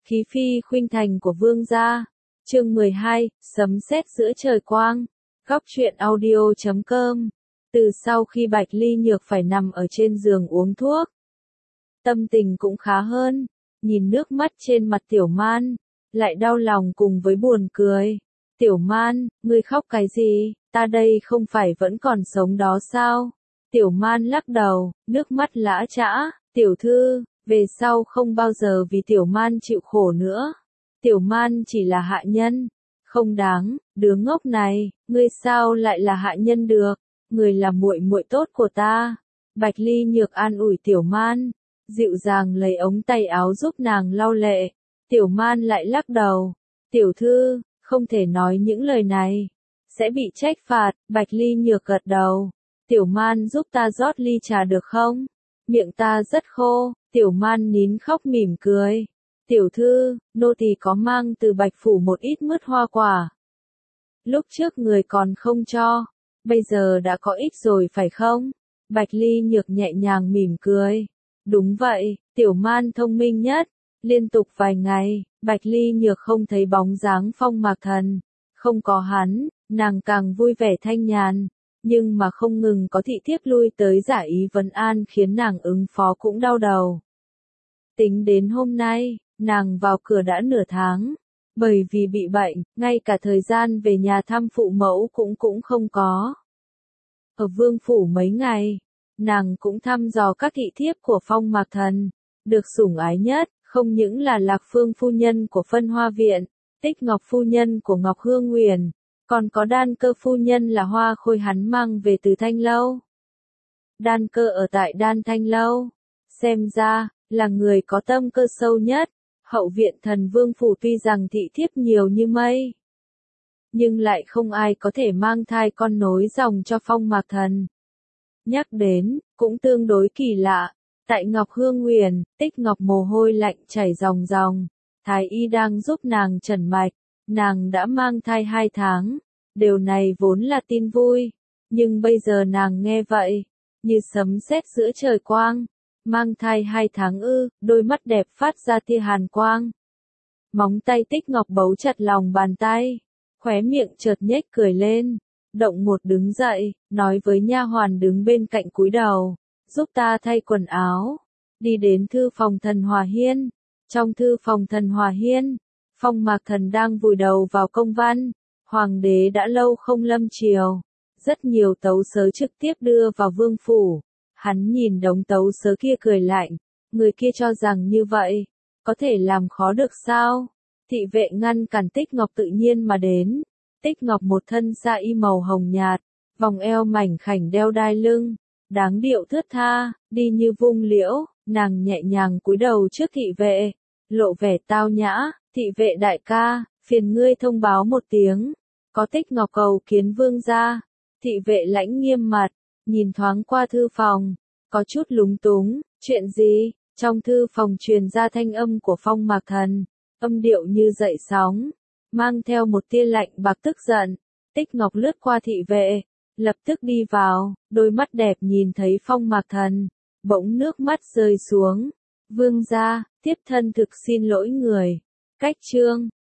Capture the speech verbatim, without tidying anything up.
Khí phi khuynh thành của vương gia. Chương mười hai, sấm sét giữa trời quang. Góc truyện audio chấm com. Từ sau khi Bạch Ly Nhược phải nằm ở trên giường uống thuốc, tâm tình cũng khá hơn, nhìn nước mắt trên mặt Tiểu Man, lại đau lòng cùng với buồn cười. Tiểu Man, ngươi khóc cái gì, ta đây không phải vẫn còn sống đó sao? Tiểu Man lắc đầu, nước mắt lã chã, tiểu thư, về sau không bao giờ vì Tiểu Man chịu khổ nữa. Tiểu Man chỉ là hạ nhân, không đáng, đứa ngốc này, ngươi sao lại là hạ nhân được, ngươi là muội muội tốt của ta. Bạch Ly Nhược an ủi Tiểu Man, dịu dàng lấy ống tay áo giúp nàng lau lệ. Tiểu Man lại lắc đầu, tiểu thư, không thể nói những lời này, sẽ bị trách phạt. Bạch Ly Nhược gật đầu, Tiểu Man giúp ta rót ly trà được không? Miệng ta rất khô. Tiểu Man nín khóc mỉm cười. Tiểu thư, nô tỳ có mang từ Bạch Phủ một ít mứt hoa quả. Lúc trước người còn không cho, bây giờ đã có ít rồi phải không? Bạch Ly Nhược nhẹ nhàng mỉm cười. Đúng vậy, Tiểu Man thông minh nhất. Liên tục vài ngày, Bạch Ly Nhược không thấy bóng dáng Phong Mạc Thần. Không có hắn, nàng càng vui vẻ thanh nhàn. Nhưng mà không ngừng có thị thiếp lui tới giả ý vấn an khiến nàng ứng phó cũng đau đầu. Tính đến hôm nay, nàng vào cửa đã nửa tháng. Bởi vì bị bệnh, ngay cả thời gian về nhà thăm phụ mẫu cũng cũng không có. Ở Vương Phủ mấy ngày, nàng cũng thăm dò các thị thiếp của Phong Mạc Thần. Được sủng ái nhất, không những là Lạc Phương phu nhân của Phân Hoa Viện, Tích Ngọc phu nhân của Ngọc Hương Nguyền, còn có Đan Cơ phu nhân là Hoa Khôi hắn mang về từ Thanh Lâu. Đan Cơ ở tại Đan Thanh Lâu, xem ra là người có tâm cơ sâu nhất. Hậu viện Thần Vương Phủ tuy rằng thị thiếp nhiều như mây, nhưng lại không ai có thể mang thai con nối dòng cho Phong Mạc Thần. Nhắc đến, cũng tương đối kỳ lạ. Tại Ngọc Hương Nguyền, Tích Ngọc mồ hôi lạnh chảy ròng ròng. Thái y đang giúp nàng trần mạch. Nàng đã mang thai hai tháng. Điều này vốn là tin vui. Nhưng bây giờ nàng nghe vậy, như sấm sét giữa trời quang. Mang thai hai tháng ư, đôi mắt đẹp phát ra tia hàn quang. Móng tay Tích Ngọc bấu chặt lòng bàn tay. Khóe miệng chợt nhếch cười lên. Động một đứng dậy, nói với nha hoàn đứng bên cạnh cúi đầu. Giúp ta thay quần áo. Đi đến thư phòng Thần Hòa Hiên. Trong thư phòng Thần Hòa Hiên, Phong Mạc Thần đang vùi đầu vào công văn. Hoàng đế đã lâu không lâm triều. Rất nhiều tấu sớ trực tiếp đưa vào vương phủ. Hắn nhìn đống tấu sớ kia cười lạnh. Người kia cho rằng như vậy, có thể làm khó được sao? Thị vệ ngăn cản Tích Ngọc tự nhiên mà đến. Tích Ngọc một thân sa y màu hồng nhạt, vòng eo mảnh khảnh đeo đai lưng. Đáng điệu thướt tha, đi như vung liễu, nàng nhẹ nhàng cúi đầu trước thị vệ, lộ vẻ tao nhã. Thị vệ đại ca, phiền ngươi thông báo một tiếng, có Tích Ngọc cầu kiến vương gia. Thị vệ lãnh nghiêm mặt, nhìn thoáng qua thư phòng, có chút lúng túng. Chuyện gì? Trong thư phòng truyền ra thanh âm của Phong Mạc Thần, âm điệu như dậy sóng, mang theo một tia lạnh bạc tức giận. Tích Ngọc lướt qua thị vệ, lập tức đi vào, đôi mắt đẹp nhìn thấy Phong Mạc Thần, bỗng nước mắt rơi xuống. Vương gia, tiếp thân thực xin lỗi người. Cách chương